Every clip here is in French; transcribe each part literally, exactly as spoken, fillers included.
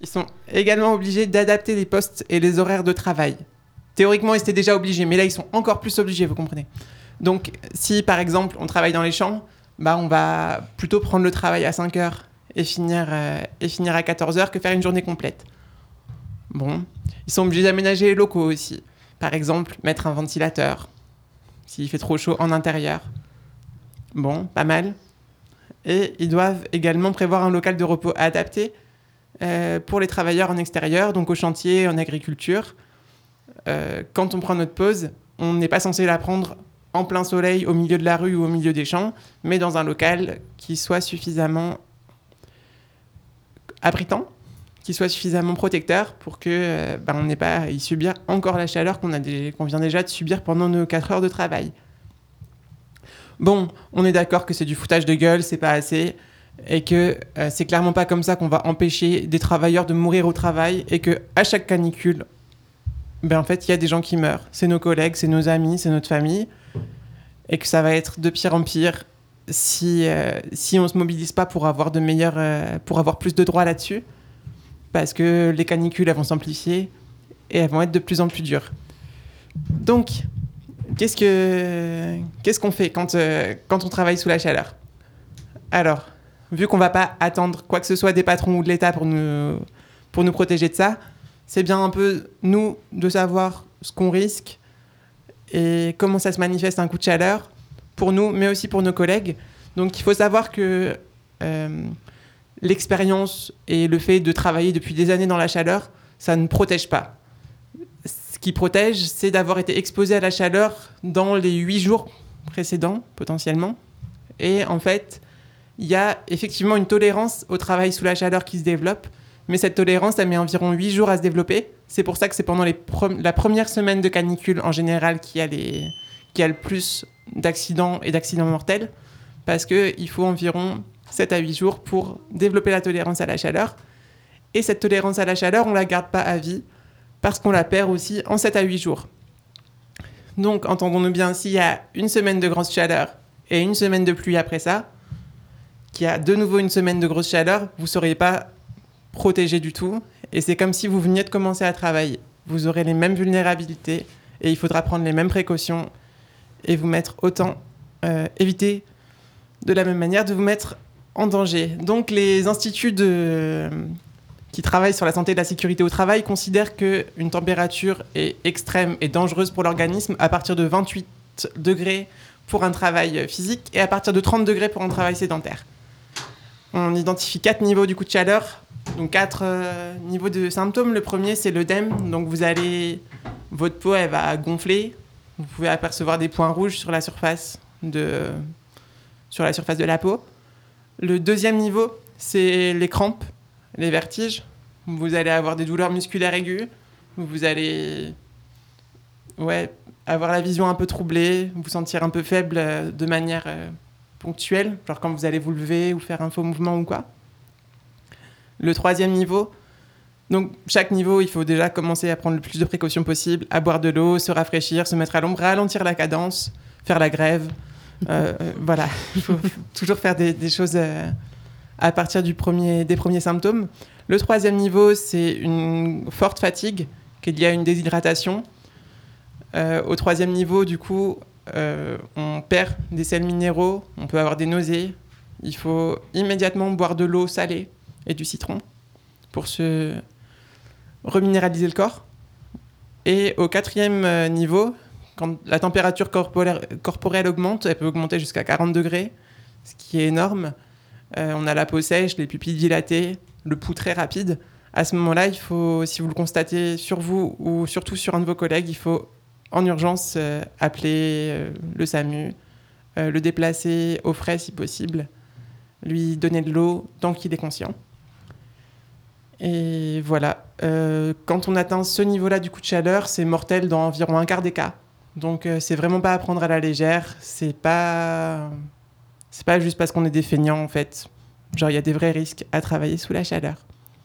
Ils sont également obligés d'adapter les postes et les horaires de travail. Théoriquement, ils étaient déjà obligés, mais là, ils sont encore plus obligés, vous comprenez. Donc, si, par exemple, on travaille dans les champs, bah, on va plutôt prendre le travail à cinq heures et finir, euh, et finir à quatorze heures que faire une journée complète. Bon, ils sont obligés d'aménager les locaux aussi. Par exemple, mettre un ventilateur, s'il fait trop chaud en intérieur. Bon, pas mal. Et ils doivent également prévoir un local de repos adapté euh, pour les travailleurs en extérieur, donc au chantier, en agriculture. Euh, quand on prend notre pause, on n'est pas censé la prendre en plein soleil, au milieu de la rue ou au milieu des champs, mais dans un local qui soit suffisamment abritant, qui soit suffisamment protecteur pour que euh, bah, on n'ait pas à y subir encore la chaleur qu'on, a des, qu'on vient déjà de subir pendant nos quatre heures de travail. Bon, on est d'accord que c'est du foutage de gueule, c'est pas assez, et que euh, c'est clairement pas comme ça qu'on va empêcher des travailleurs de mourir au travail, et que à chaque canicule, ben en fait, il y a des gens qui meurent. C'est nos collègues, c'est nos amis, c'est notre famille, et que ça va être de pire en pire si euh, si on se mobilise pas pour avoir de meilleurs, euh, pour avoir plus de droits là-dessus, parce que les canicules elles vont s'amplifier et elles vont être de plus en plus dures. Donc, qu'est-ce que qu'est-ce qu'on fait quand euh, quand on travaille sous la chaleur ? Alors, vu qu'on va pas attendre quoi que ce soit des patrons ou de l'État pour nous pour nous protéger de ça, c'est bien un peu nous de savoir ce qu'on risque et comment ça se manifeste un coup de chaleur pour nous, mais aussi pour nos collègues. Donc il faut savoir que euh, l'expérience et le fait de travailler depuis des années dans la chaleur, ça ne protège pas. Ce qui protège, c'est d'avoir été exposé à la chaleur dans les huit jours précédents, potentiellement. Et en fait, il y a effectivement une tolérance au travail sous la chaleur qui se développe, mais cette tolérance, elle met environ huit jours à se développer. C'est pour ça que c'est pendant les pre- la première semaine de canicule, en général, qu'il y a, les... qu'il y a le plus d'accidents et d'accidents mortels, parce qu'il faut environ sept à huit jours pour développer la tolérance à la chaleur. Et cette tolérance à la chaleur, on ne la garde pas à vie, parce qu'on la perd aussi en sept à huit jours. Donc, entendons-nous bien, s'il y a une semaine de grosse chaleur et une semaine de pluie après ça, qu'il y a de nouveau une semaine de grosse chaleur, vous ne seriez pas protégé du tout, et c'est comme si vous veniez de commencer à travailler. Vous aurez les mêmes vulnérabilités, et il faudra prendre les mêmes précautions, et vous mettre autant, euh, éviter de la même manière de vous mettre en danger. Donc les instituts de... qui travaillent sur la santé et la sécurité au travail considèrent qu'une température est extrême et dangereuse pour l'organisme à partir de vingt-huit degrés pour un travail physique, et à partir de trente degrés pour un travail sédentaire. On identifie quatre niveaux du coup de chaleur, donc quatre euh, niveaux de symptômes. Le premier, c'est l'œdème. Donc vous allez, votre peau, elle va gonfler. Vous pouvez apercevoir des points rouges sur la surface de, sur la surface de la peau. Le deuxième niveau, c'est les crampes, les vertiges. Vous allez avoir des douleurs musculaires aiguës. Vous allez, ouais, avoir la vision un peu troublée, vous sentir un peu faible euh, de manière euh, ponctuelle, genre quand vous allez vous lever ou faire un faux mouvement ou quoi. Le troisième niveau, donc chaque niveau, il faut déjà commencer à prendre le plus de précautions possible, à boire de l'eau, se rafraîchir, se mettre à l'ombre, ralentir la cadence, faire la grève. Euh, euh, voilà, il faut toujours faire des, des choses euh, à partir du premier, des premiers symptômes. Le troisième niveau, c'est une forte fatigue, qu'il y a une déshydratation. Euh, au troisième niveau, du coup, euh, on perd des sels minéraux, on peut avoir des nausées. Il faut immédiatement boire de l'eau salée et du citron pour se reminéraliser le corps. Et au quatrième niveau, quand la température corporelle, corporelle augmente, elle peut augmenter jusqu'à quarante degrés, ce qui est énorme. Euh, on a la peau sèche, les pupilles dilatées, le pouls très rapide. À ce moment-là, il faut, si vous le constatez sur vous ou surtout sur un de vos collègues, il faut en urgence euh, appeler euh, le SAMU, euh, le déplacer au frais si possible, lui donner de l'eau tant qu'il est conscient. Et voilà, euh, quand on atteint ce niveau-là du coup de chaleur, c'est mortel dans environ un quart des cas. Donc euh, c'est vraiment pas à prendre à la légère, c'est pas... c'est pas juste parce qu'on est des feignants en fait. Genre il y a des vrais risques à travailler sous la chaleur.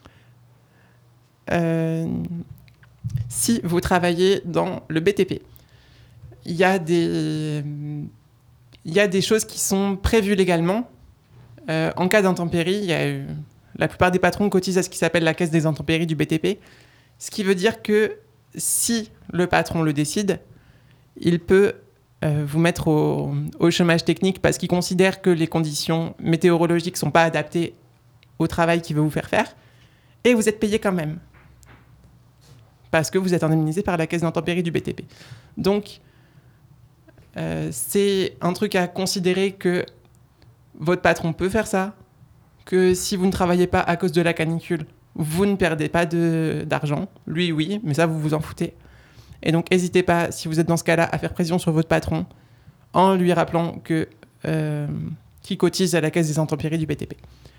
Euh... Si vous travaillez dans le B T P, il y a des, il y a des choses qui sont prévues légalement. Euh, en cas d'intempérie, il y a eu la plupart des patrons cotisent à ce qui s'appelle la caisse des intempéries du B T P, ce qui veut dire que si le patron le décide, il peut euh, vous mettre au, au chômage technique parce qu'il considère que les conditions météorologiques ne sont pas adaptées au travail qu'il veut vous faire faire, et vous êtes payé quand même, parce que vous êtes indemnisé par la caisse d'intempéries du B T P. Donc, euh, c'est un truc à considérer que votre patron peut faire ça, que si vous ne travaillez pas à cause de la canicule, vous ne perdez pas de, d'argent. Lui, oui, mais ça, vous vous en foutez. Et donc, n'hésitez pas, si vous êtes dans ce cas-là, à faire pression sur votre patron en lui rappelant que, euh, qu'il cotise à la caisse des intempéries du B T P.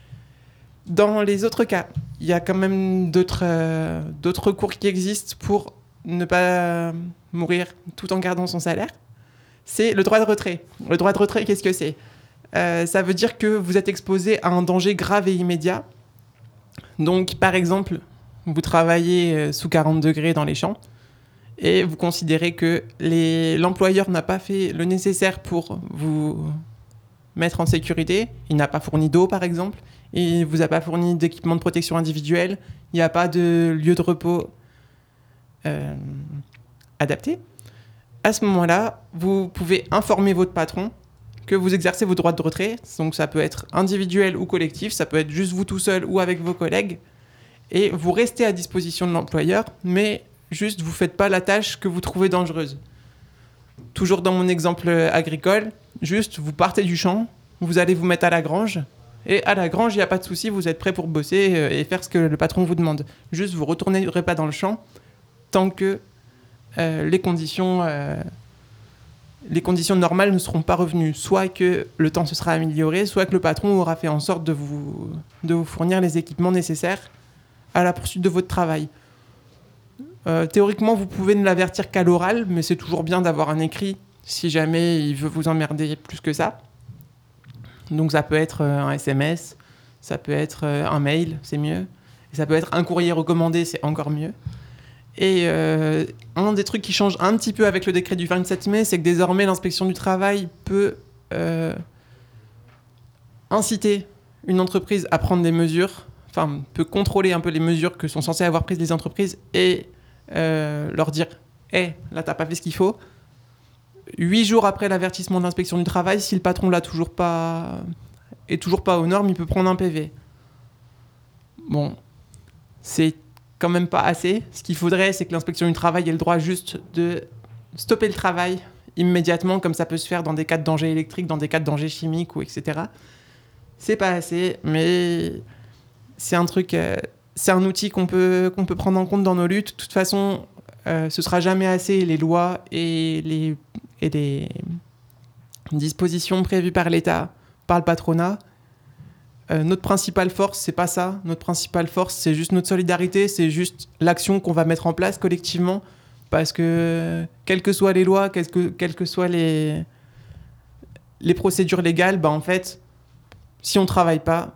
Dans les autres cas, il y a quand même d'autres, euh, d'autres recours qui existent pour ne pas mourir tout en gardant son salaire. C'est le droit de retrait. Le droit de retrait, qu'est-ce que c'est ? Euh, ça veut dire que vous êtes exposé à un danger grave et immédiat. Donc, par exemple, vous travaillez sous quarante degrés dans les champs et vous considérez que les... l'employeur n'a pas fait le nécessaire pour vous mettre en sécurité. Il n'a pas fourni d'eau, par exemple. Il ne vous a pas fourni d'équipement de protection individuelle. Il n'y a pas de lieu de repos euh, adapté. À ce moment-là, vous pouvez informer votre patron que vous exercez vos droits de retrait. Donc ça peut être individuel ou collectif, ça peut être juste vous tout seul ou avec vos collègues. Et vous restez à disposition de l'employeur, mais juste vous ne faites pas la tâche que vous trouvez dangereuse. Toujours dans mon exemple agricole, juste vous partez du champ, vous allez vous mettre à la grange, et à la grange, il n'y a pas de souci, vous êtes prêt pour bosser et faire ce que le patron vous demande. Juste vous ne retournerez pas dans le champ tant que euh, les conditions... Euh, les conditions normales ne seront pas revenues. Soit que le temps se sera amélioré, soit que le patron aura fait en sorte de vous, de vous fournir les équipements nécessaires à la poursuite de votre travail. Euh, théoriquement, vous pouvez ne l'avertir qu'à l'oral, mais c'est toujours bien d'avoir un écrit si jamais il veut vous emmerder plus que ça. Donc ça peut être un S M S, ça peut être un mail, c'est mieux. Et ça peut être un courrier recommandé, c'est encore mieux. Et euh, un des trucs qui change un petit peu avec le décret du vingt-sept mai, c'est que désormais l'inspection du travail peut euh, inciter une entreprise à prendre des mesures, enfin peut contrôler un peu les mesures que sont censées avoir prises les entreprises et euh, leur dire « Hé, hey, là t'as pas fait ce qu'il faut ». Huit jours après l'avertissement de l'inspection du travail, si le patron l'a toujours pas, est toujours pas aux normes, il peut prendre un P V. Bon, c'est quand même pas assez. Ce qu'il faudrait, c'est que l'inspection du travail ait le droit juste de stopper le travail immédiatement, comme ça peut se faire dans des cas de danger électrique, dans des cas de danger chimique, ou et cetera. C'est pas assez, mais c'est un truc, euh, c'est un outil qu'on peut, qu'on peut prendre en compte dans nos luttes. De toute façon, euh, ce sera jamais assez les lois et les, et les dispositions prévues par l'État, par le patronat. Euh, notre principale force, c'est pas ça. Notre principale force, c'est juste notre solidarité, c'est juste l'action qu'on va mettre en place collectivement. Parce que, quelles que soient les lois, quelles que, quelles que soient les, les procédures légales, bah en fait, si on travaille pas,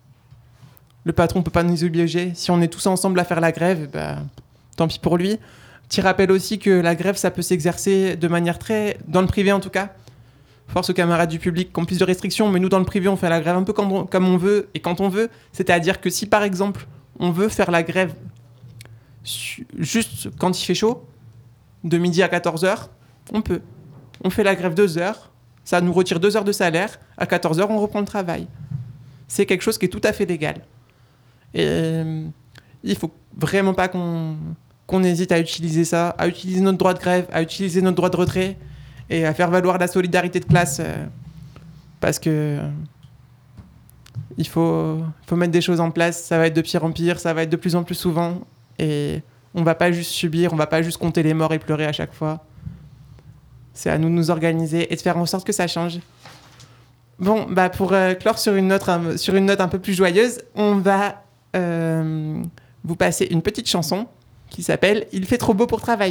le patron peut pas nous obliger. Si on est tous ensemble à faire la grève, bah, tant pis pour lui. Petit rappel aussi que la grève, ça peut s'exercer de manière très... dans le privé en tout cas. Force aux camarades du public qui ont plus de restrictions, mais nous, dans le privé, on fait la grève un peu comme on, comme on veut et quand on veut. C'est-à-dire que si, par exemple, on veut faire la grève su- juste quand il fait chaud, de midi à quatorze heures, on peut. On fait la grève deux heures, ça nous retire deux heures de salaire, à quatorze heures, on reprend le travail. C'est quelque chose qui est tout à fait légal. Et euh, il faut vraiment pas qu'on, qu'on hésite à utiliser ça, à utiliser notre droit de grève, à utiliser notre droit de retrait, et à faire valoir la solidarité de classe euh, parce que euh, il faut, faut mettre des choses en place, ça va être de pire en pire, ça va être de plus en plus souvent et on va pas juste subir, on va pas juste compter les morts et pleurer à chaque fois. C'est à nous de nous organiser et de faire en sorte que ça change. Bon, bah pour euh, clore sur une, note, un, sur une note un peu plus joyeuse, on va euh, vous passer une petite chanson qui s'appelle « Il fait trop beau pour travailler ».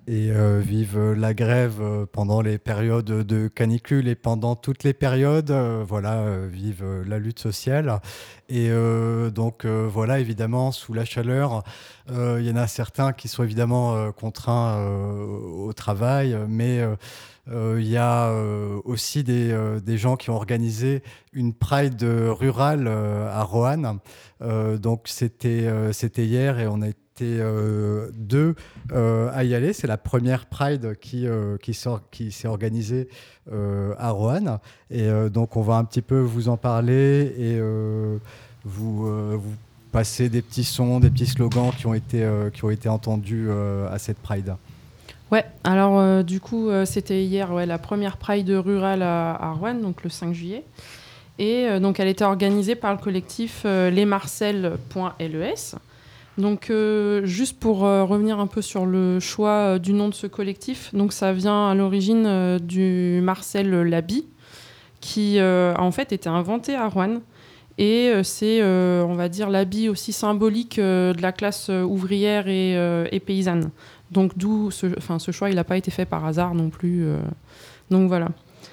et euh, vivent la grève euh, pendant les périodes de canicule et pendant toutes les périodes, euh, voilà, euh, vivent euh, la lutte sociale. Et euh, donc euh, voilà, évidemment, sous la chaleur, euh, il y en a certains qui sont évidemment euh, contraints euh, au travail, mais euh, euh, il y a euh, aussi des, euh, des gens qui ont organisé une Pride rurale euh, à Roanne. Euh, donc c'était euh, c'était hier et on a été euh, deux euh, à y aller. C'est la première Pride qui, euh, qui, sort, qui s'est organisée euh, à Roanne. Et euh, donc, on va un petit peu vous en parler et euh, vous, euh, vous passer des petits sons, des petits slogans qui ont été, euh, qui ont été entendus euh, à cette Pride. Ouais, alors euh, du coup, euh, c'était hier ouais, la première Pride rurale à, à Roanne, donc le cinq juillet. Et euh, donc, elle était organisée par le collectif euh, lesmarcel point les. Donc, euh, juste pour euh, revenir un peu sur le choix euh, du nom de ce collectif, donc ça vient à l'origine euh, du Marcel Laby, qui euh, a en fait été inventé à Roanne. Et euh, c'est, euh, on va dire, l'habit aussi symbolique euh, de la classe euh, ouvrière et, euh, et paysanne. Donc, d'où ce, ce choix, il n'a pas été fait par hasard non plus. Euh, donc, voilà.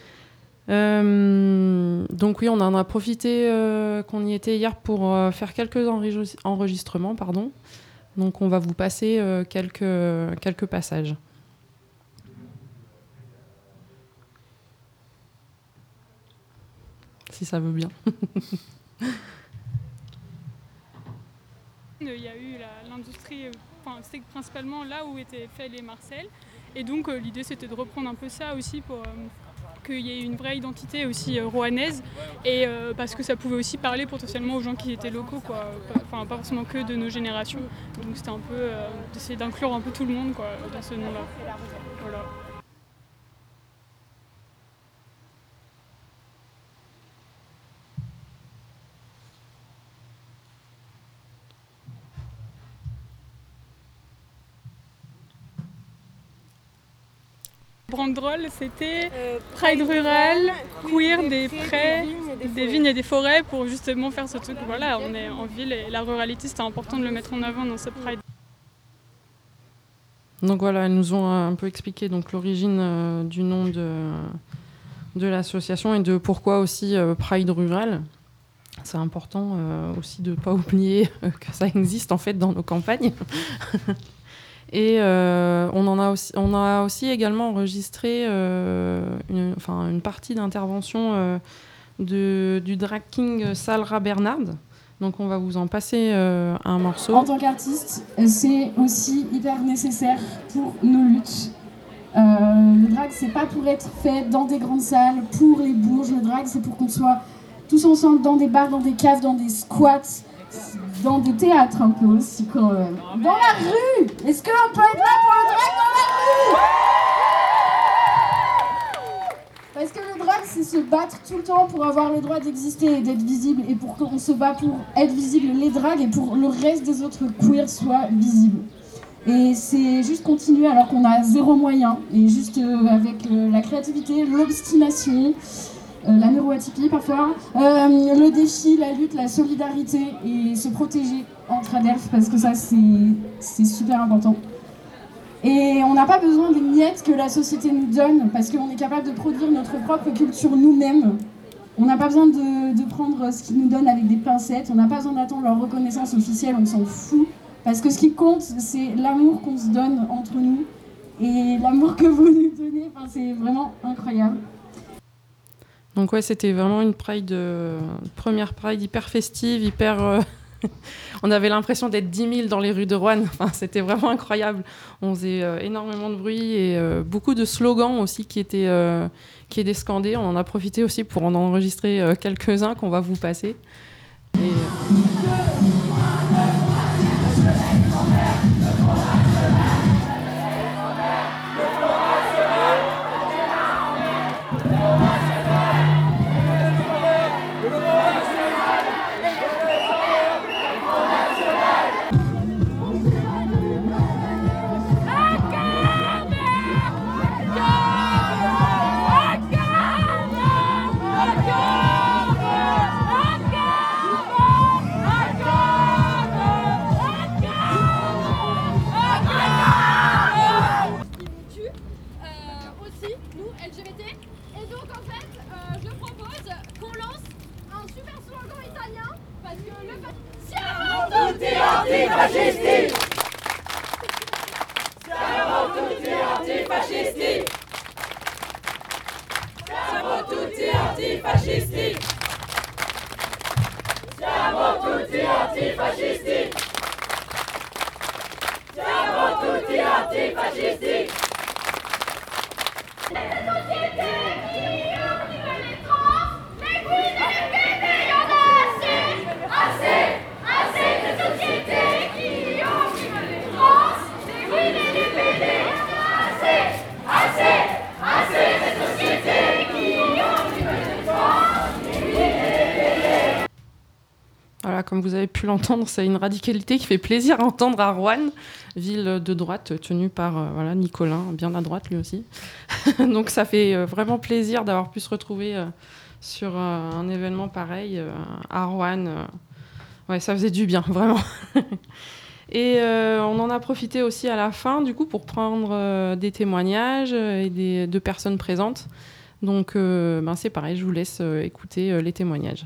Euh, donc oui, on en a profité euh, qu'on y était hier pour euh, faire quelques enri- enregistrements, pardon. Donc on va vous passer euh, quelques, quelques passages. Si ça veut bien. Il y a eu la, l'industrie, enfin, c'était principalement là où étaient faits les Marcel. Et donc euh, l'idée c'était de reprendre un peu ça aussi pour euh, qu'il y ait une vraie identité aussi euh, roannaise. Et euh, parce que ça pouvait aussi parler potentiellement aux gens qui étaient locaux, quoi. Enfin, pas forcément que de nos générations. Donc c'était un peu euh, d'essayer d'inclure un peu tout le monde, quoi, dans ce nom-là. Voilà. Brandrol, c'était euh, Pride rural, queer, des prés, des, des vignes et des forêts pour justement faire ce truc. Voilà, on est en ville et la ruralité, c'était important de le mettre en avant dans ce Pride. Donc voilà, elles nous ont un peu expliqué donc, l'origine euh, du nom de, de l'association et de pourquoi aussi euh, Pride rural. C'est important euh, aussi de ne pas oublier que ça existe en fait dans nos campagnes. Et euh, on, en a aussi, on a aussi également enregistré euh, une, enfin, une partie d'intervention euh, de, du drag king Salra Bernard. Donc on va vous en passer euh, un morceau. En tant qu'artiste, c'est aussi hyper nécessaire pour nos luttes. Euh, le drag, c'est pas pour être fait dans des grandes salles, pour les bourges. Le drag, c'est pour qu'on soit tous ensemble dans des bars, dans des caves, dans des squats, dans des théâtres un peu aussi quand même. Dans la rue! Est-ce qu'on peut être là pour le drag dans la rue? Parce que le drag, c'est se battre tout le temps pour avoir le droit d'exister et d'être visible. Et pour qu'on se bat pour être visible, les drags, et pour le reste des autres queers soient visibles. Et c'est juste continuer alors qu'on a zéro moyen. Et juste euh, avec euh, la créativité, l'obstination, euh, la neuroatypie parfois, euh, le défi, la lutte, la solidarité et se protéger entre adelphes parce que ça c'est, c'est super important. Et on n'a pas besoin des miettes que la société nous donne parce qu'on est capable de produire notre propre culture nous-mêmes. On n'a pas besoin de, de prendre ce qu'ils nous donnent avec des pincettes, on n'a pas besoin d'attendre leur reconnaissance officielle, on s'en fout. Parce que ce qui compte, c'est l'amour qu'on se donne entre nous et l'amour que vous nous donnez, enfin, c'est vraiment incroyable. Donc ouais, c'était vraiment une Pride, euh, première Pride hyper festive, hyper... Euh, on avait l'impression d'être dix mille dans les rues de Roanne. Enfin, c'était vraiment incroyable. On faisait euh, énormément de bruit et euh, beaucoup de slogans aussi qui étaient, euh, qui étaient scandés. On en a profité aussi pour en enregistrer euh, quelques-uns qu'on va vous passer. Et, euh... Siamo tutti antifascisti! Siamo tutti antifascisti! Siamo tutti antifascisti! Siamo tutti antifascisti! Siamo tutti antifascisti! Voilà, comme vous avez pu l'entendre, c'est une radicalité qui fait plaisir à entendre à Roanne, ville de droite tenue par euh, voilà, Nicolin, bien à droite lui aussi. Donc ça fait euh, vraiment plaisir d'avoir pu se retrouver euh, sur euh, un événement pareil euh, à Roanne. Euh, ouais, ça faisait du bien, vraiment. Et euh, on en a profité aussi à la fin, du coup, pour prendre euh, des témoignages et des, de personnes présentes. Donc euh, ben, c'est pareil, je vous laisse euh, écouter euh, les témoignages.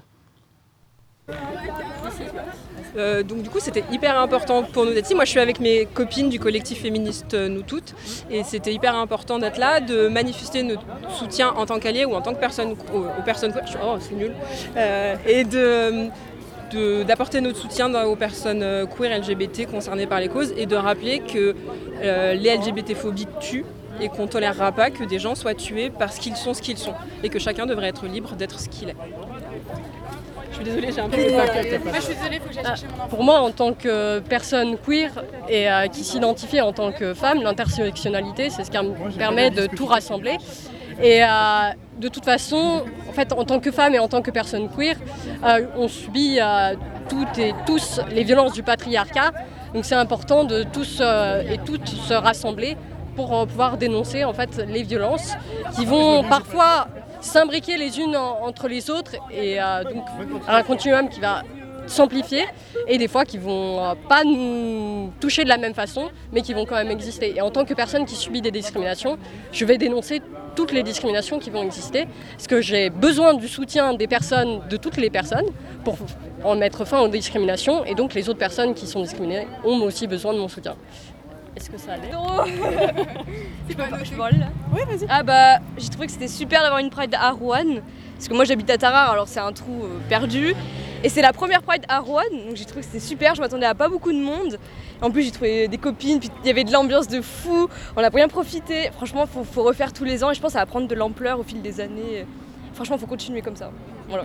Euh, donc du coup c'était hyper important pour nous d'être ici. Moi je suis avec mes copines du collectif féministe euh, Nous Toutes et c'était hyper important d'être là, de manifester notre soutien en tant qu'alliés ou en tant que personne aux, aux personnes queer. Oh c'est nul. Euh, et de, de, d'apporter notre soutien aux personnes queer L G B T concernées par les causes et de rappeler que euh, les L G B T-phobies tuent et qu'on ne tolérera pas que des gens soient tués parce qu'ils sont ce qu'ils sont et que chacun devrait être libre d'être ce qu'il est. Je suis désolée, j'ai un peu de paquet. Moi, je suis désolée, il faut que j'aille chercher mon enfant. Pour moi, en tant que personne queer et euh, qui s'identifie en tant que femme, l'intersectionnalité, c'est ce qui me permet de tout rassembler. Et euh, de toute façon, en fait, en tant que femme et en tant que personne queer, euh, on subit euh, toutes et tous les violences du patriarcat. Donc c'est important de tous euh, et toutes se rassembler pour euh, pouvoir dénoncer en fait les violences qui vont parfois s'imbriquer les unes en, entre les autres et euh, donc un continuum qui va s'amplifier et des fois qui vont euh, pas nous toucher de la même façon mais qui vont quand même exister. Et en tant que personne qui subit des discriminations, je vais dénoncer toutes les discriminations qui vont exister parce que j'ai besoin du soutien des personnes, de toutes les personnes pour en mettre fin aux discriminations et donc les autres personnes qui sont discriminées ont aussi besoin de mon soutien. Est-ce que ça allait? Je peux pas, je vole là. Oui, vas-y. Ah bah, j'ai trouvé que c'était super d'avoir une Pride à Roanne. Parce que moi j'habite à Tarare, alors c'est un trou euh, perdu. Et c'est la première Pride à Roanne, donc j'ai trouvé que c'était super. Je m'attendais à pas beaucoup de monde. En plus, j'ai trouvé des copines, puis il y avait de l'ambiance de fou. On a bien profité. Franchement, il faut, faut refaire tous les ans et je pense que ça va prendre de l'ampleur au fil des années. Franchement, il faut continuer comme ça. Voilà.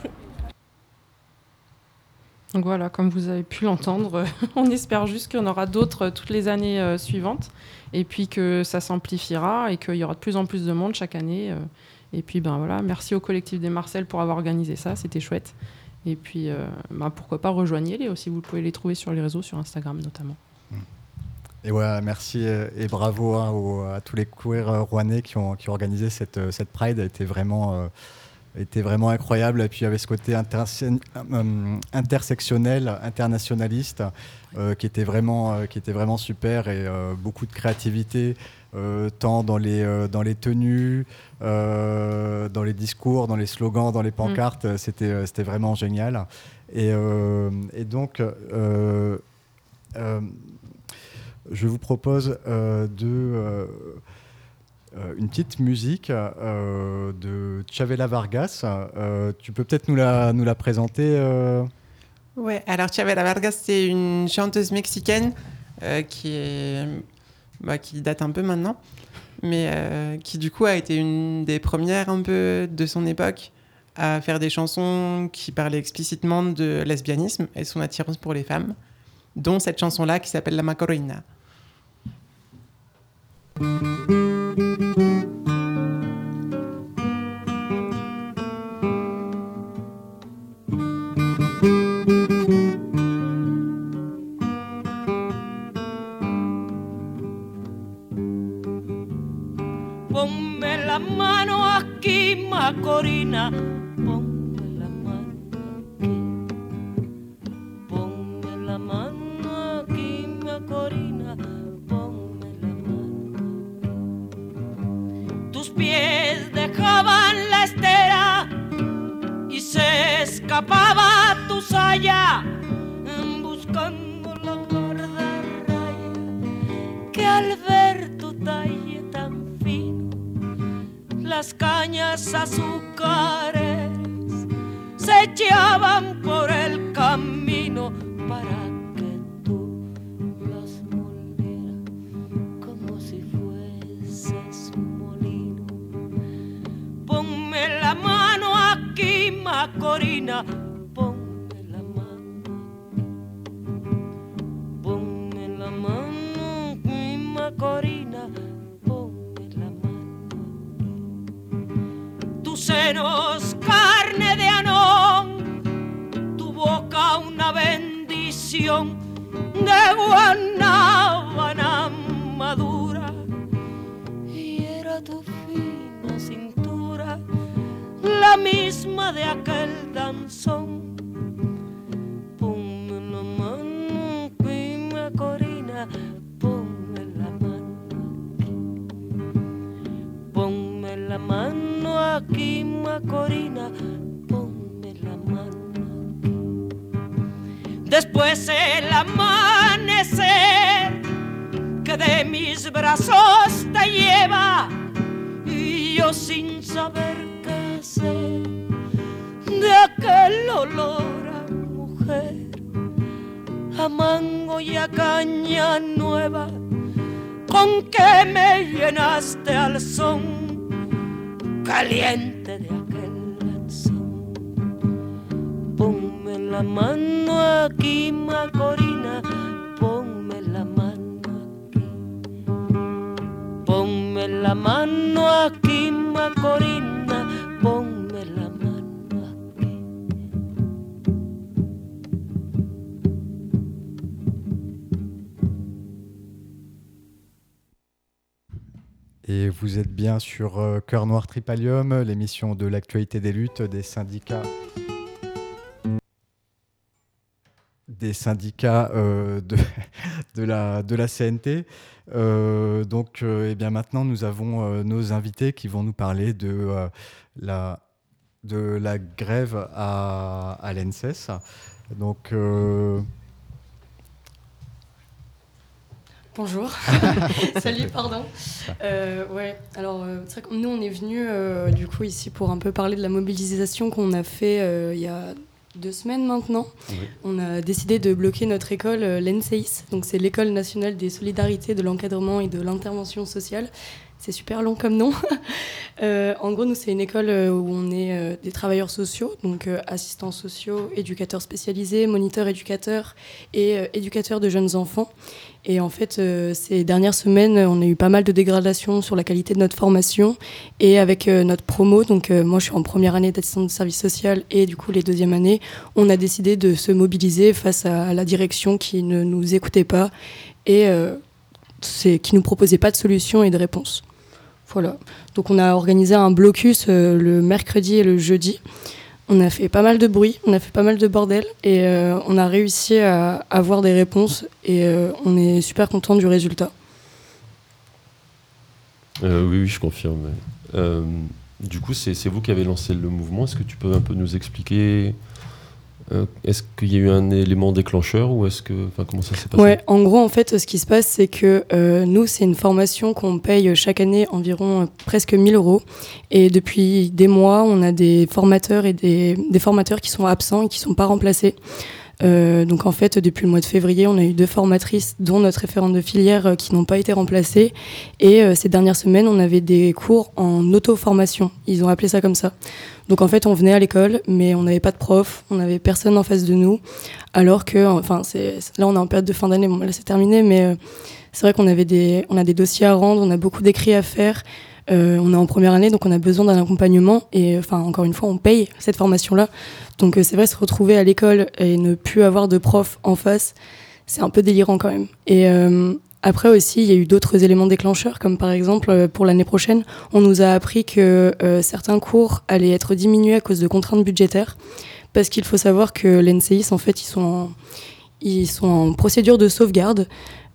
Donc voilà, comme vous avez pu l'entendre, on espère juste qu'il y en aura d'autres toutes les années euh, suivantes et puis que ça s'amplifiera et qu'il y aura de plus en plus de monde chaque année. Euh, et puis ben voilà, merci au collectif des Marcel pour avoir organisé ça, c'était chouette. Et puis euh, ben, pourquoi pas rejoignez-les aussi, vous pouvez les trouver sur les réseaux, sur Instagram notamment. Et ouais, merci et bravo hein, aux, à tous les queers rouennais qui ont, qui ont organisé cette, cette Pride, a été vraiment... Euh, était vraiment incroyable et puis il y avait ce côté interse- euh, intersectionnel, internationaliste euh, qui était vraiment euh, qui était vraiment super et euh, beaucoup de créativité euh, tant dans les euh, dans les tenues, euh, dans les discours, dans les slogans, dans les pancartes, mmh. c'était c'était vraiment génial et euh, et donc euh, euh, je vous propose euh, de euh, Euh, une petite musique euh, de Chavela Vargas. Euh, tu peux peut-être nous la, nous la présenter euh... Ouais, alors Chavela Vargas, c'est une chanteuse mexicaine euh, qui, est, bah, qui date un peu maintenant, mais euh, qui du coup a été une des premières un peu de son époque à faire des chansons qui parlaient explicitement de lesbianisme et son attirance pour les femmes, dont cette chanson-là qui s'appelle La Macorina. Ponme la mano aquí, Macorina. Ponme la mano aquí. Ponme la mano aquí, Macorina. Ponme la mano aquí. Tus pies dejaban la estera y se escapaba tu saya. allá, buscando la gorda raya, que al ver tu talle tan fino, las cañas azucareras se echaban por el camino para que tú las molieras como si fueses un molino. Ponme la mano aquí, Macorina, ponme la mano, ponme la mano aquí, Macorina, ponme la mano aquí. Tus senos carne de anón, tu boca una bendición de guanábana madura, y era tu fina cintura la misma de aquel danzón. Ponme la mano aquí, Macorina, ponme la mano aquí. Ponme la mano aquí, Macorina, ponme la mano aquí. Después el amanecer que de mis brazos te lleva, y yo sin saber qué hacer de aquel olor a mujer, a mango y a caña nueva, con que me llenaste al son caliente de aquel danzón. Ponme la mano aquí, Macorina, ponme la mano aquí. Ponme la mano aquí, Macorina, ponme la mano aquí. Et vous êtes bien sur euh, Cœur Noir Tripalium, l'émission de l'actualité des luttes des syndicats, des syndicats euh, de, de, la, de la C N T. Euh, donc, euh, eh bien maintenant, nous avons euh, nos invités qui vont nous parler de, euh, la, de la grève à, à l'E N S E S. Donc, euh, Bonjour. Salut, pardon. Euh, ouais, alors euh, c'est vrai que nous on est venus euh, du coup ici pour un peu parler de la mobilisation qu'on a fait euh, il y a deux semaines maintenant. Oui. On a décidé de bloquer notre école, euh, l'E N S E I S, donc c'est l'École nationale des solidarités, de l'encadrement et de l'intervention sociale. C'est super long comme nom. euh, en gros, nous, c'est une école où on est euh, des travailleurs sociaux, donc euh, assistants sociaux, éducateurs spécialisés, moniteurs éducateurs et euh, éducateurs de jeunes enfants. Et en fait, euh, ces dernières semaines, on a eu pas mal de dégradations sur la qualité de notre formation et avec euh, notre promo. Donc euh, moi, je suis en première année d'assistante de service social et du coup, les deuxièmes années, on a décidé de se mobiliser face à la direction qui ne nous écoutait pas et euh, c'est, qui ne nous proposait pas de solution et de réponse. Voilà. Donc on a organisé un blocus euh, le mercredi et le jeudi. On a fait pas mal de bruit, on a fait pas mal de bordel et euh, on a réussi à avoir des réponses et euh, on est super content du résultat. Euh, oui, oui, je confirme. Euh, du coup, c'est, c'est vous qui avez lancé le mouvement. Est-ce que tu peux un peu nous expliquer euh, est-ce qu'il y a eu un élément déclencheur ou est-ce que, enfin, comment ça s'est passé ? Ouais, en gros, en fait, ce qui se passe, c'est que euh, nous, c'est une formation qu'on paye chaque année environ euh, presque mille euros. Et depuis des mois, on a des formateurs et des, des formateurs qui sont absents et qui ne sont pas remplacés. Euh, donc en fait, depuis le mois de février, on a eu deux formatrices, dont notre référente de filière, euh, qui n'ont pas été remplacées. Et euh, ces dernières semaines, on avait des cours en auto-formation. Ils ont appelé ça comme ça. Donc en fait, on venait à l'école, mais on n'avait pas de prof, on n'avait personne en face de nous. Alors que, enfin, c'est, là, on est en période de fin d'année. Bon, là, c'est terminé, mais euh, c'est vrai qu'on avait des, on a des dossiers à rendre, on a beaucoup d'écrits à faire. Euh, on est en première année, donc on a besoin d'un accompagnement. Et enfin, encore une fois, on paye cette formation-là. Donc euh, c'est vrai, se retrouver à l'école et ne plus avoir de prof en face, c'est un peu délirant quand même. Et euh, après aussi, il y a eu d'autres éléments déclencheurs, comme par exemple, euh, pour l'année prochaine, on nous a appris que euh, certains cours allaient être diminués à cause de contraintes budgétaires. Parce qu'il faut savoir que l'E N S E I S, en fait, ils sont en, ils sont en procédure de sauvegarde.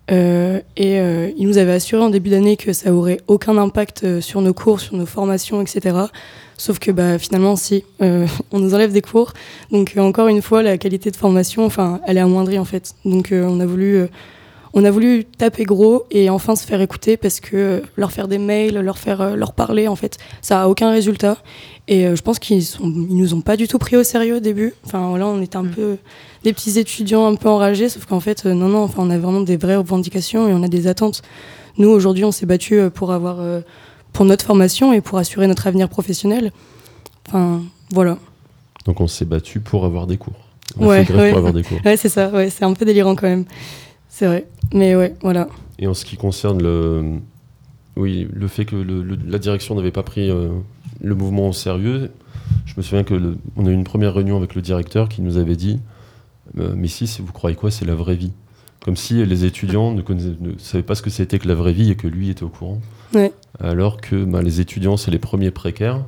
Euh, et euh, il nous avait assuré en début d'année que ça aurait aucun impact euh, sur nos cours, sur nos formations, et cetera. Sauf que bah, finalement, si, euh, on nous enlève des cours. Donc euh, encore une fois, la qualité de formation, enfin, elle est amoindrie en fait. Donc euh, on a voulu... Euh, On a voulu taper gros et enfin se faire écouter parce que euh, leur faire des mails, leur faire euh, leur parler, en fait, ça a aucun résultat. Et euh, je pense qu'ils sont, ils nous ont pas du tout pris au sérieux au début. Enfin voilà, on était un mmh. peu des petits étudiants un peu enragés, sauf qu'en fait, euh, non, non, enfin, on a vraiment des vraies revendications et on a des attentes. Nous, aujourd'hui, on s'est battus pour avoir, euh, pour notre formation et pour assurer notre avenir professionnel. Enfin, voilà. Donc on s'est battu pour avoir des cours. On ouais, a fait grève ouais. pour avoir des cours. Ouais, c'est ça. Ouais, c'est un peu délirant quand même. C'est vrai, mais ouais, voilà. Et en ce qui concerne le, oui, le fait que le, le, la direction n'avait pas pris euh, le mouvement au sérieux, je me souviens qu'on a eu une première réunion avec le directeur qui nous avait dit euh, « Mais si, vous croyez quoi, c'est la vraie vie ?» Comme si les étudiants ne, ne savaient pas ce que c'était que la vraie vie et que lui était au courant. Ouais. Alors que bah, les étudiants, c'est les premiers précaires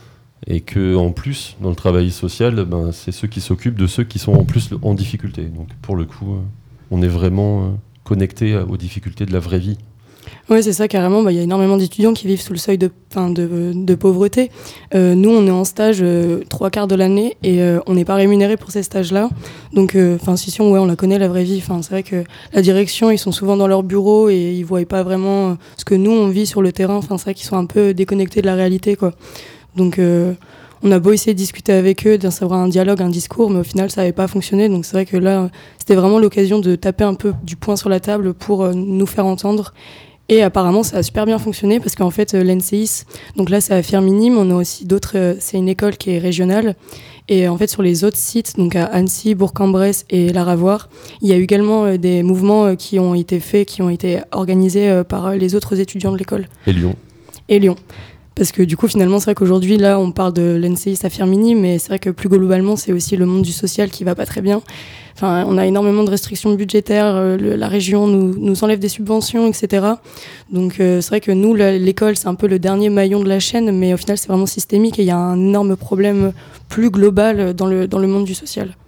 et qu'en plus, dans le travail social, ben, c'est ceux qui s'occupent de ceux qui sont en plus en difficulté. Donc pour le coup... Euh, on est vraiment euh, connecté aux difficultés de la vraie vie. Oui, c'est ça, carrément. Bah, y a énormément d'étudiants qui vivent sous le seuil de, de, de pauvreté. Euh, nous, on est en stage euh, trois quarts de l'année et euh, on n'est pas rémunéré pour ces stages-là. Donc, euh, si, si, on, ouais, on la connaît, la vraie vie. C'est vrai que la direction, ils sont souvent dans leur bureau et ils ne voient pas vraiment euh, ce que nous, on vit sur le terrain. C'est vrai qu'ils sont un peu déconnectés de la réalité, quoi. Donc... Euh, On a beau essayer de discuter avec eux, d'avoir un dialogue, un discours, mais au final, ça n'avait pas fonctionné. Donc c'est vrai que là, c'était vraiment l'occasion de taper un peu du poing sur la table pour euh, nous faire entendre. Et apparemment, ça a super bien fonctionné parce qu'en fait, euh, l'N C I S, donc là, c'est à Firminy, on a aussi d'autres, euh, c'est une école qui est régionale. Et en fait, sur les autres sites, donc à Annecy, Bourg-en-Bresse et Laravoir, il y a eu également euh, des mouvements euh, qui ont été faits, qui ont été organisés euh, par euh, les autres étudiants de l'école. Et Lyon. Et Lyon. Parce que du coup, finalement, c'est vrai qu'aujourd'hui, là, on parle de l'N C I S à Firminy, mais c'est vrai que plus globalement, c'est aussi le monde du social qui va pas très bien. Enfin, on a énormément de restrictions budgétaires, euh, le, la région nous, nous enlève des subventions, et cetera. Donc euh, c'est vrai que nous, la, l'école, c'est un peu le dernier maillon de la chaîne, mais au final, c'est vraiment systémique et il y a un énorme problème plus global dans le, dans le monde du social.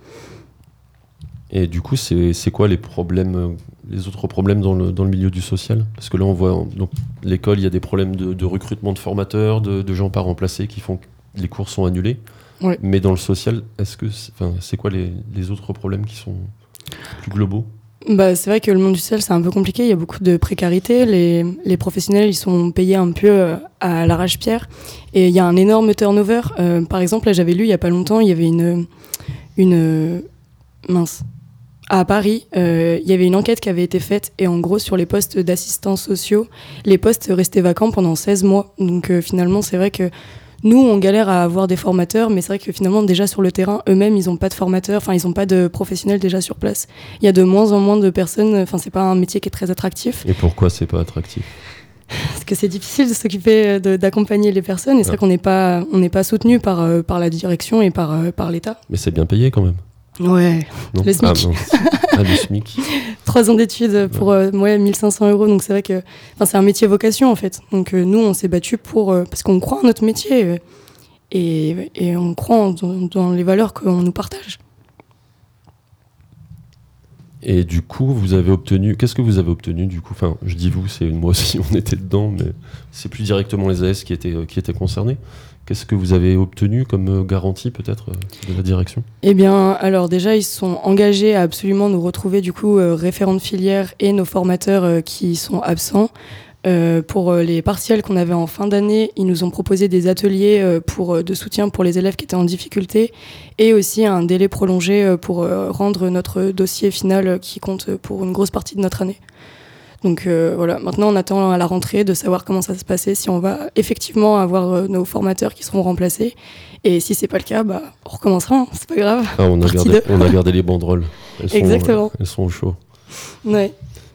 Et du coup, c'est, c'est quoi les problèmes, les autres problèmes dans le, dans le milieu du social ? Parce que là, on voit, donc, l'école, il y a des problèmes de, de recrutement de formateurs, de, de gens pas remplacés qui font que les cours sont annulés. Ouais. Mais dans le social, est-ce que c'est, enfin, c'est quoi les, les autres problèmes qui sont plus globaux ? Bah, c'est vrai que le monde du social, c'est un peu compliqué. Il y a beaucoup de précarité. Les, les professionnels, ils sont payés un peu à l'arrache-pierre. Et il y a un énorme turnover. Euh, par exemple, là, j'avais lu il y a pas longtemps, il y avait une... une mince... À Paris, euh, il y avait une enquête qui avait été faite et en gros, sur les postes d'assistants sociaux, les postes restaient vacants pendant seize mois. Donc euh, finalement, c'est vrai que nous, on galère à avoir des formateurs, mais c'est vrai que finalement, déjà sur le terrain, eux-mêmes, ils n'ont pas de formateurs, enfin, ils n'ont pas de professionnels déjà sur place. Il y a de moins en moins de personnes, enfin, c'est pas un métier qui est très attractif. Et pourquoi c'est pas attractif ? Parce que c'est difficile de s'occuper, de, d'accompagner les personnes et c'est ouais. vrai qu'on n'est pas, on n'est pas soutenu par, euh, par la direction et par, euh, par l'État. Mais c'est bien payé quand même. Ouais, non. le SMIC. Ah, ah, le SMIC. Trois ans d'études pour ouais. Euh, ouais, mille cinq cents euros, donc c'est vrai que c'est un métier vocation en fait. Donc euh, nous, on s'est battus pour, euh, parce qu'on croit en notre métier euh, et, et on croit en, dans, dans les valeurs qu'on nous partage. Et du coup, vous avez obtenu, qu'est-ce que vous avez obtenu du coup ? Enfin, je dis vous, c'est moi aussi, on était dedans, mais c'est plus directement les A S qui étaient, qui étaient concernés. Qu'est-ce que vous avez obtenu comme garantie peut-être de la direction ? Eh bien, alors déjà, ils sont engagés à absolument nous retrouver du coup euh, référents de filière et nos formateurs euh, qui sont absents. Euh, pour euh, les partiels qu'on avait en fin d'année, ils nous ont proposé des ateliers euh, pour, euh, de soutien pour les élèves qui étaient en difficulté et aussi un délai prolongé euh, pour euh, rendre notre dossier final euh, qui compte pour une grosse partie de notre année. Donc euh, voilà, maintenant on attend à la rentrée de savoir comment ça va se passer, si on va effectivement avoir euh, nos formateurs qui seront remplacés. Et si c'est pas le cas, bah, on recommencera, hein, c'est pas grave. Ah, on, a gardé, on a gardé les banderoles. Elles sont, exactement. Euh, elles sont au chaud. Ouais.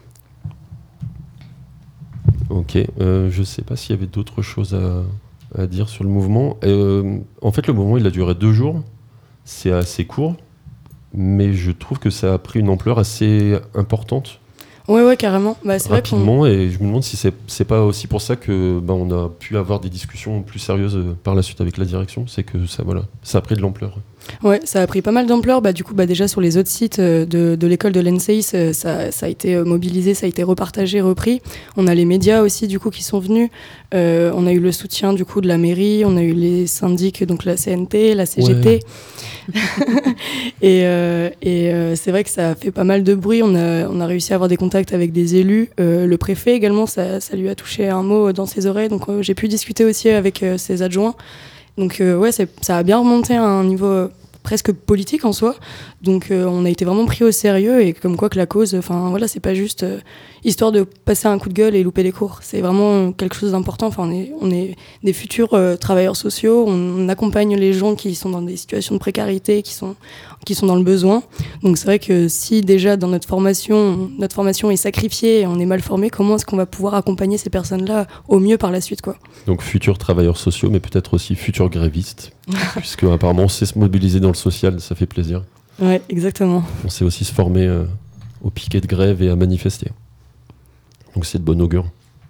Ok, euh, je sais pas s'il y avait d'autres choses à, à dire sur le mouvement. Euh, en fait, le mouvement il a duré deux jours, c'est assez court, mais je trouve que ça a pris une ampleur assez importante. Ouais, ouais, carrément. Bah, c'est rapidement, vrai qu'on... et je me demande si c'est, c'est pas aussi pour ça que bah, on a pu avoir des discussions plus sérieuses par la suite avec la direction. C'est que ça, voilà, ça a pris de l'ampleur. Ouais, ça a pris pas mal d'ampleur. Bah, du coup, bah, déjà sur les autres sites euh, de, de l'école de l'E N S E I, ça, ça, ça a été euh, mobilisé, ça a été repartagé, repris. On a les médias aussi du coup qui sont venus. Euh, on a eu le soutien du coup de la mairie, on a eu les syndics, donc la C N T, la C G T. Ouais. et euh, et euh, c'est vrai que ça a fait pas mal de bruit. On a, on a réussi à avoir des contacts avec des élus. Euh, le préfet également, ça, ça lui a touché un mot dans ses oreilles. Donc euh, j'ai pu discuter aussi avec euh, ses adjoints. Donc euh, ouais, c'est, ça a bien remonté à un niveau euh, presque politique en soi. Donc euh, on a été vraiment pris au sérieux et comme quoi que la cause, enfin voilà, c'est pas juste euh, histoire de passer un coup de gueule et louper les cours. C'est vraiment quelque chose d'important. Enfin, on est, on est des futurs euh, travailleurs sociaux. On, on accompagne les gens qui sont dans des situations de précarité, qui sont qui sont dans le besoin. Donc c'est vrai que si déjà dans notre formation, notre formation est sacrifiée et on est mal formé, comment est-ce qu'on va pouvoir accompagner ces personnes-là au mieux par la suite, quoi. Donc futurs travailleurs sociaux, mais peut-être aussi futurs grévistes, puisque apparemment on sait se mobiliser dans le social, ça fait plaisir. Ouais, exactement. On sait aussi se former euh, au piquet de grève et à manifester. Donc c'est de bon augure.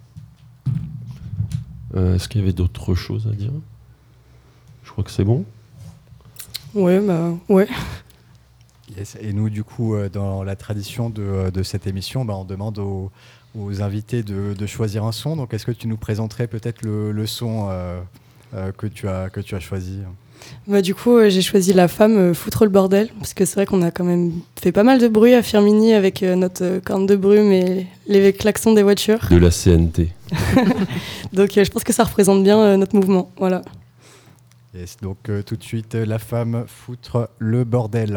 Euh, est-ce qu'il y avait d'autres choses à dire ? Je crois que c'est bon. Ouais, bah ouais. Yes. Et nous, du coup, euh, dans la tradition de, de cette émission, bah, on demande aux, aux invités de, de choisir un son. Donc, est-ce que tu nous présenterais peut-être le, le son euh, euh, que, tu as, que tu as choisi ? Bah, du coup, euh, j'ai choisi La Femme, euh, Foutre le bordel, parce que c'est vrai qu'on a quand même fait pas mal de bruit à Firminy avec euh, notre euh, corne de brume et les klaxons des voitures. De la C N T. Donc, euh, je pense que ça représente bien euh, notre mouvement. Voilà. Yes, donc, euh, tout de suite, La Femme, Foutre le bordel.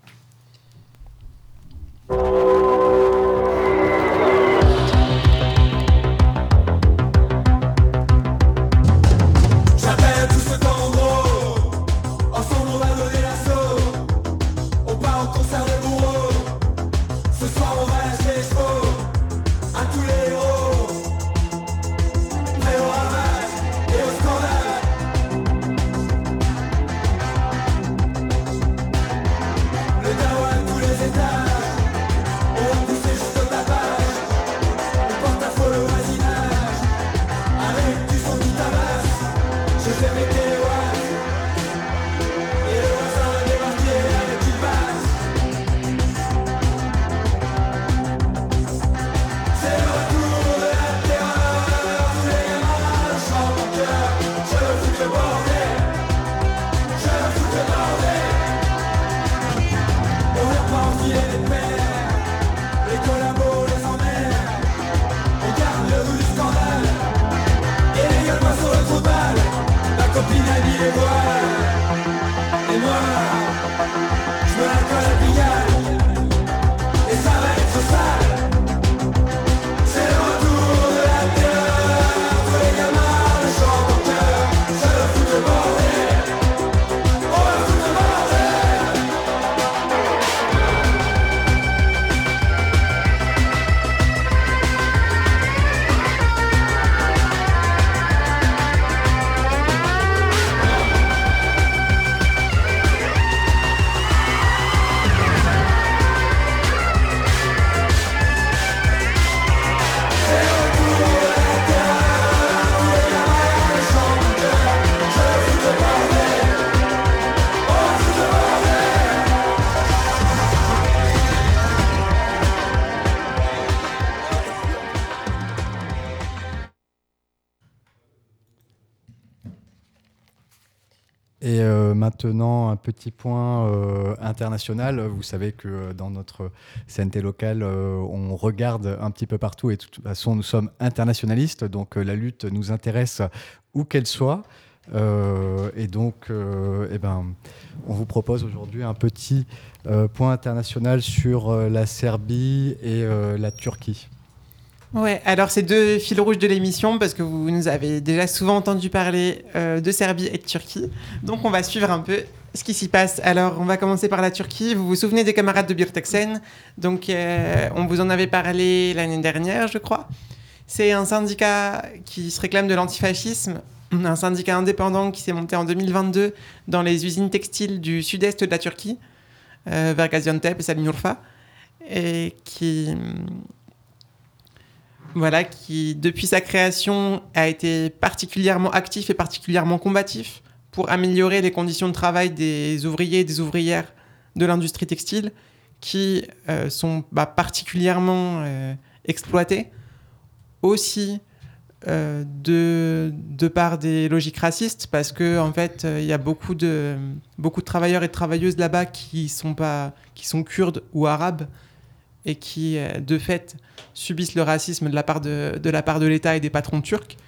J'appelle tout ce temps gros, ensemble on va donner l'assaut. On part en concert de bourreaux, ce soir on va lâcher les chevaux à tous les héros, prêts au ravage et au scandale. Le dawa à tous les étages, on va pousser jusqu'au tapage. On porte à faux le voisinage, avec du son qui tabasse. Je fais péter les watts, et le voisin va débarquer avec une basse. C'est le retour de la terreur, tous les gamins chantent en chœur. Je veux foutre le bordel, je veux foutre le bordel. On vient pas enfiler les pères, les collabos, les emmers. On garde le goût du scandale, et les gueules pas sur le trou de balle. Ma copine a mis les voiles, et moi, je me la colle à Pigalle, et ça va être sale. C'est le retour de la terreur, tous les gamins le chantent en chœur. Je veux foutre le bordel, on va foutre le bordel. Et euh, maintenant, un petit point euh, international. Vous savez que euh, dans notre C N T locale, euh, on regarde un petit peu partout et de toute façon, nous sommes internationalistes. Donc, euh, la lutte nous intéresse où qu'elle soit. Euh, et donc, euh, eh ben, on vous propose aujourd'hui un petit euh, point international sur euh, la Serbie et euh, la Turquie. Ouais, alors c'est deux fils rouges de l'émission parce que vous nous avez déjà souvent entendu parler euh, de Serbie et de Turquie. Donc on va suivre un peu ce qui s'y passe. Alors on va commencer par la Turquie. Vous vous souvenez des camarades de Birteksen ? Donc euh, on vous en avait parlé l'année dernière, je crois. C'est un syndicat qui se réclame de l'antifascisme, un syndicat indépendant qui s'est monté en deux mille vingt-deux dans les usines textiles du sud-est de la Turquie, euh, vers Gaziantep et Şanlıurfa, et qui... Voilà, qui, depuis sa création, a été particulièrement actif et particulièrement combatif pour améliorer les conditions de travail des ouvriers et des ouvrières de l'industrie textile qui euh, sont bah, particulièrement euh, exploités, aussi euh, de, de par des logiques racistes, parce que en fait, il euh, y a beaucoup de, beaucoup de travailleurs et de travailleuses là-bas qui sont, pas, qui sont kurdes ou arabes et qui, euh, de fait, subissent le racisme de la part de, de, la part de l'État et des patrons turcs.